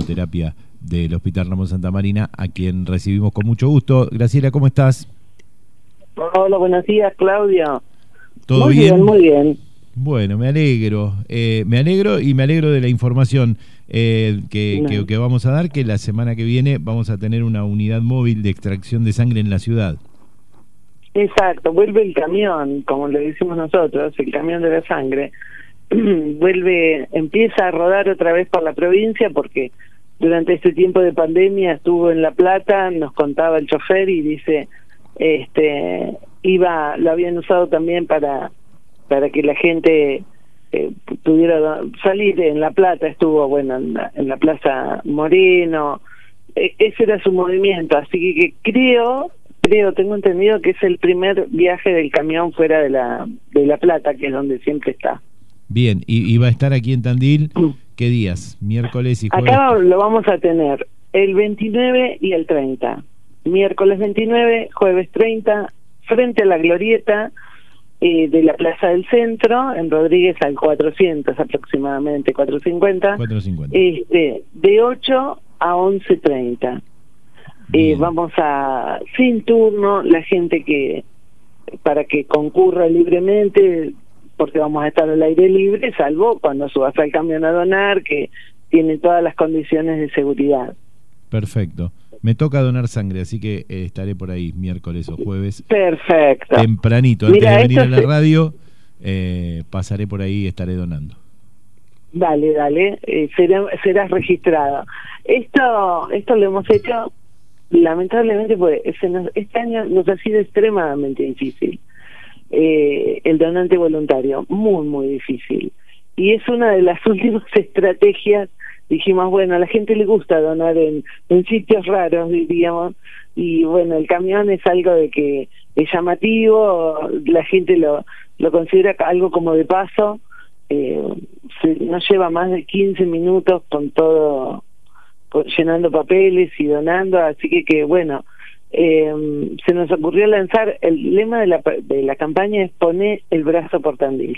hemoterapia del Hospital Ramón Santa Marina, a quien recibimos con mucho gusto. Graciela, ¿cómo estás? Hola, buenos días, Claudio. ¿Todo muy bien? bien, muy bien. Bueno, me alegro y me alegro de la información que vamos a dar, que la semana que viene vamos a tener una unidad móvil de extracción de sangre en la ciudad. Exacto, vuelve el camión, como le decimos nosotros, el camión de la sangre, empieza a rodar otra vez por la provincia, porque durante este tiempo de pandemia estuvo en La Plata, nos contaba el chofer y dice, lo habían usado también para que la gente pudiera salir. En La Plata estuvo, bueno, en la Plaza Moreno, ese era su movimiento, así que tengo entendido que es el primer viaje del camión fuera de La Plata, que es donde siempre está. Bien, y va a estar aquí en Tandil, ¿qué días? ¿Miércoles y jueves? Acá lo vamos a tener el 29 y el 30. Miércoles 29, jueves 30, frente a la glorieta de la Plaza del Centro, en Rodríguez al 400 aproximadamente, 450. 450. De 8 a 11:30. Vamos a, sin turno, la gente para que concurra libremente, porque vamos a estar al aire libre, salvo cuando subas al camión a donar, que tiene todas las condiciones de seguridad. Perfecto. Me toca donar sangre, así que estaré por ahí miércoles o jueves. Perfecto. Tempranito, antes de venir a la radio, pasaré por ahí y estaré donando. Dale, serás registrado. Esto lo hemos hecho, lamentablemente, pues este año nos ha sido extremadamente difícil. El donante voluntario, muy, muy difícil. Y es una de las últimas estrategias. Dijimos, bueno, a la gente le gusta donar en sitios raros, diríamos, y bueno, el camión es algo de que es llamativo, la gente lo considera algo como de paso, no lleva más de 15 minutos con todo, llenando papeles y donando, así que bueno, se nos ocurrió lanzar, el lema de la campaña es poner el brazo por Tandil.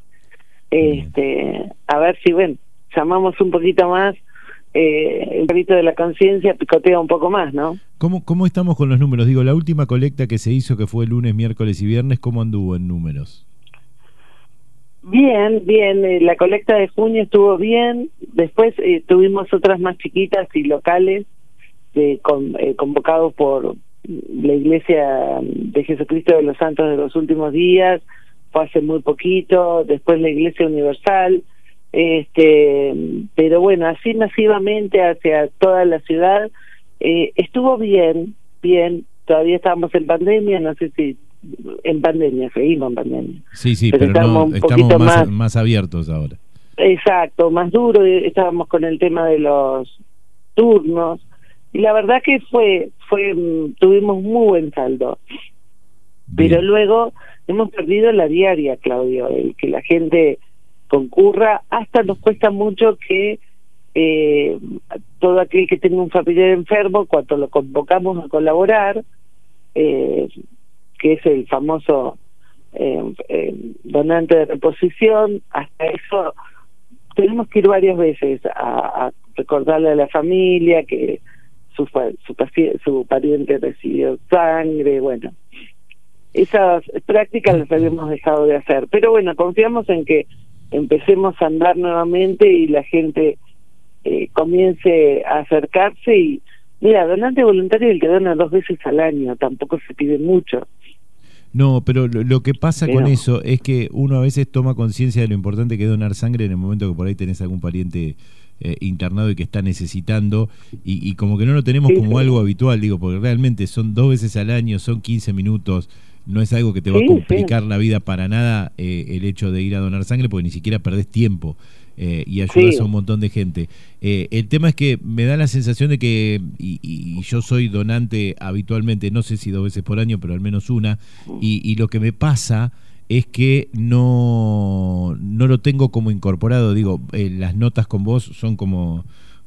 A ver si, bueno, llamamos un poquito más, el grito de la conciencia picotea un poco más, ¿no? ¿Cómo estamos con los números? Digo, la última colecta que se hizo, que fue lunes, miércoles y viernes, ¿cómo anduvo en números? Bien, la colecta de junio estuvo bien, después tuvimos otras más chiquitas y locales, convocados por la Iglesia de Jesucristo de los Santos de los Últimos Días, fue hace muy poquito, después la Iglesia Universal, pero bueno, así masivamente hacia toda la ciudad, estuvo bien, todavía estábamos en pandemia, no sé si seguimos en pandemia. Sí, pero estamos más abiertos ahora. Exacto, más duro, estábamos con el tema de los turnos, y la verdad que tuvimos muy buen saldo. Bien. Pero luego hemos perdido la diaria, Claudio, el que la gente concurra, hasta nos cuesta mucho que todo aquel que tenga un familiar enfermo, cuando lo convocamos a colaborar, que es el famoso donante de reposición, hasta eso tenemos que ir varias veces a recordarle a la familia que su pariente recibió sangre. Bueno, esas prácticas las habíamos dejado de hacer, pero bueno, confiamos en que empecemos a andar nuevamente y la gente comience a acercarse. Y mira, donante voluntario es el que dona 2 veces al año, tampoco se pide mucho. No, pero lo que pasa con eso es que uno a veces toma conciencia de lo importante que es donar sangre en el momento que por ahí tenés algún pariente internado y que está necesitando, y como que no lo tenemos como algo habitual, digo, porque realmente son 2 veces al año, son 15 minutos, no es algo que te va a complicar la vida para nada, el hecho de ir a donar sangre, porque ni siquiera perdés tiempo. Y ayudas a un montón de gente. El tema es que me da la sensación de que, y yo soy donante habitualmente, no sé si 2 veces por año, pero al menos una, y lo que me pasa es que no lo tengo como incorporado. Digo, las notas con vos son como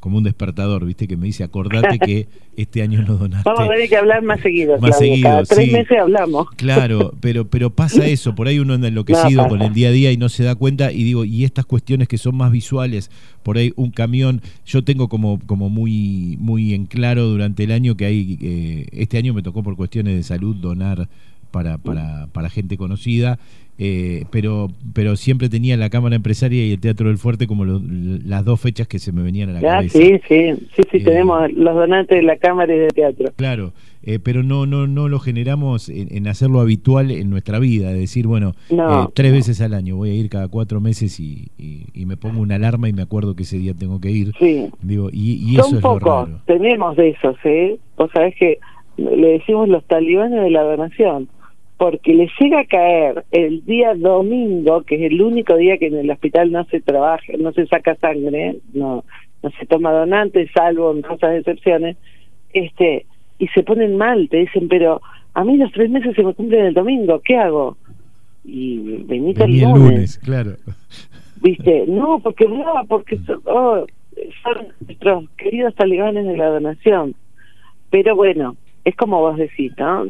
como un despertador, ¿viste? Que me dice, acordate que este año no donaste. Vamos a tener que hablar más seguido, más Claudio. seguido, Cada 3 sí. meses hablamos. Claro, pero pasa eso, por ahí uno anda enloquecido No, con el día a día y no se da cuenta, y digo, y estas cuestiones que son más visuales, por ahí un camión, yo tengo como muy en claro durante el año que hay, este año me tocó por cuestiones de salud donar para gente conocida, pero siempre tenía la Cámara Empresaria y el Teatro del Fuerte como las dos fechas que se me venían a la cabeza. Sí, tenemos los donantes de la Cámara y de Teatro. Claro, pero no lo generamos en hacerlo habitual en nuestra vida, de decir, bueno, 3 veces al año, voy a ir cada 4 meses y me pongo una alarma y me acuerdo que ese día tengo que ir. Sí. Digo, y eso es lo raro. Tenemos de esos, vos sabés que le decimos los talibanes de la donación, porque les llega a caer el día domingo, que es el único día que en el hospital no se trabaja, no se saca sangre, no se toma donante, salvo en cosas de excepciones, y se ponen mal, te dicen, pero a mí los 3 meses se me cumplen el domingo, ¿qué hago? Y venite el lunes, claro. ¿Viste? No, porque son nuestros queridos talibanes de la donación. Pero bueno, es como vos decís, ¿no?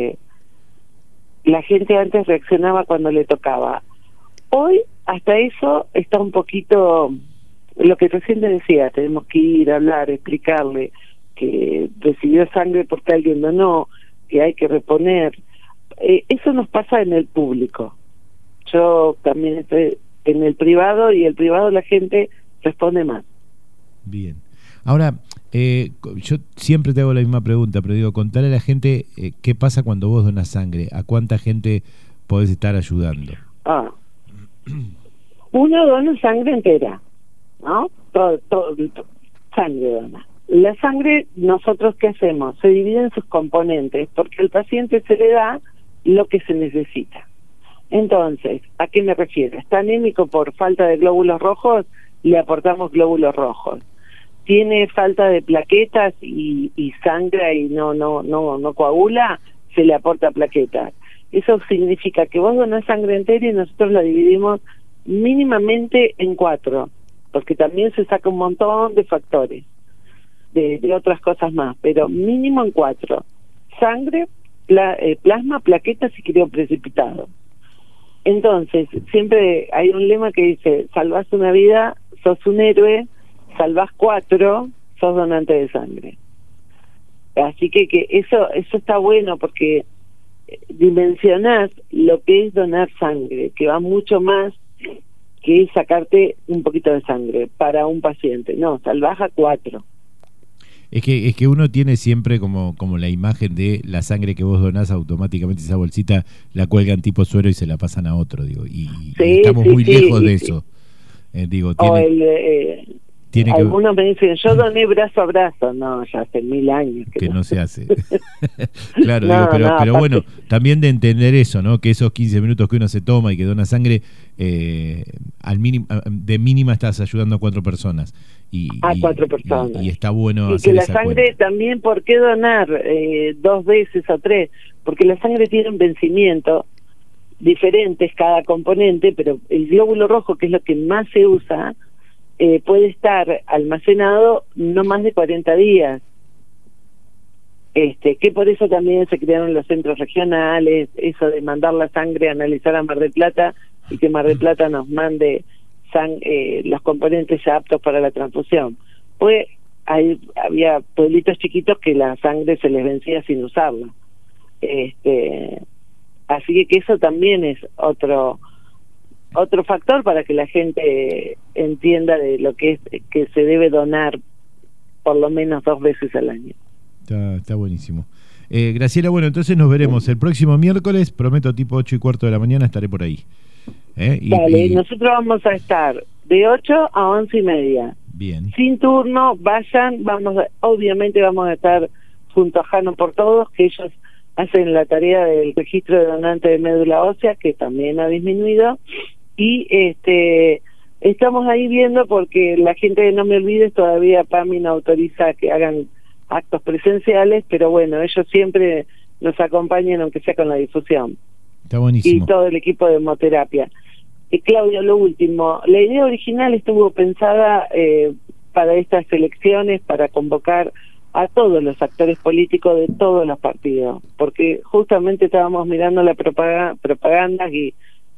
La gente antes reaccionaba cuando le tocaba. Hoy hasta eso está un poquito, lo que recién te decía, tenemos que ir a hablar, explicarle que recibió sangre porque alguien donó, que hay que reponer. Eso nos pasa en el público. Yo también estoy en el privado, y el privado la gente responde más. Bien. Ahora, yo siempre te hago la misma pregunta, pero digo, contarle a la gente qué pasa cuando vos donás sangre, a cuánta gente podés estar ayudando. Uno dona sangre entera, ¿no? Todo, sangre dona. La sangre, ¿nosotros qué hacemos? Se divide en sus componentes, porque al paciente se le da lo que se necesita. Entonces, ¿a qué me refiero? ¿Está anémico por falta de glóbulos rojos? Le aportamos glóbulos rojos. ¿Tiene falta de plaquetas y sangra y no coagula? Se le aporta plaquetas. Eso significa que vos donás sangre entera y nosotros la dividimos mínimamente en 4, porque también se saca un montón de factores, de otras cosas más, pero mínimo en 4. Sangre, plasma, plaquetas y crioprecipitado. Entonces, siempre hay un lema que dice, salvás una vida, sos un héroe, salvás 4, sos donante de sangre. Así que eso está bueno, porque dimensionás lo que es donar sangre, que va mucho más que sacarte un poquito de sangre para un paciente. No, salvás a 4. Es que uno tiene siempre como la imagen de la sangre que vos donás, automáticamente esa bolsita la cuelgan tipo suero y se la pasan a otro, digo, y estamos muy lejos de eso. Digo, algunos me dicen, yo doné brazo a brazo. No, ya hace 1000 años que no se hace. Claro, digo, pero bueno, también de entender eso, ¿no? Que esos 15 minutos que uno se toma y que dona sangre, de mínima estás ayudando a 4 personas. A 4 personas. Y está bueno y hacer que la esa sangre cuenta. también, ¿por qué donar 2 veces o 3? Porque la sangre tiene un vencimiento diferentes cada componente, pero el glóbulo rojo, que es lo que más se usa, puede estar almacenado no más de 40 días. Que por eso también se crearon los centros regionales, eso de mandar la sangre a analizar a Mar del Plata y que Mar del Plata nos mande los componentes ya aptos para la transfusión. Pues había pueblitos chiquitos que la sangre se les vencía sin usarla. Así que eso también es otro factor para que la gente entienda de lo que es que se debe donar por lo menos 2 veces al año. Está buenísimo. Graciela, bueno, entonces nos veremos el próximo miércoles, prometo tipo 8:15 de la mañana estaré por ahí. Dale, nosotros vamos a estar de 8 a 11:30. Bien. Sin turno, vayan, obviamente vamos a estar junto a Jano por Todos, que ellos hacen la tarea del registro de donantes de médula ósea, que también ha disminuido, y estamos ahí viendo, porque la gente de No Me Olvides todavía PAMI no autoriza que hagan actos presenciales, pero bueno, ellos siempre nos acompañan, aunque sea con la difusión. Está buenísimo. Y todo el equipo de hemoterapia. Claudio, lo último, la idea original estuvo pensada para estas elecciones, para convocar a todos los actores políticos de todos los partidos, porque justamente estábamos mirando la propaganda y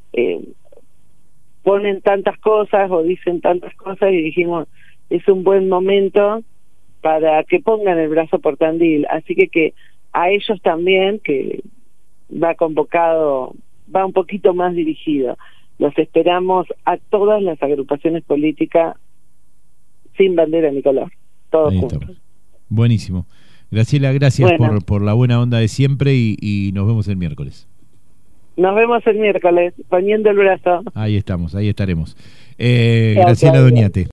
ponen tantas cosas o dicen tantas cosas y dijimos, es un buen momento para que pongan el brazo por Tandil, así que a ellos también, que va convocado, va un poquito más dirigido. Los esperamos a todas las agrupaciones políticas sin bandera ni color, todos juntos. Buenísimo. Graciela, gracias por la buena onda de siempre y nos vemos el miércoles. Nos vemos el miércoles, poniendo el brazo. Ahí estamos, ahí estaremos. Graciela Doñate.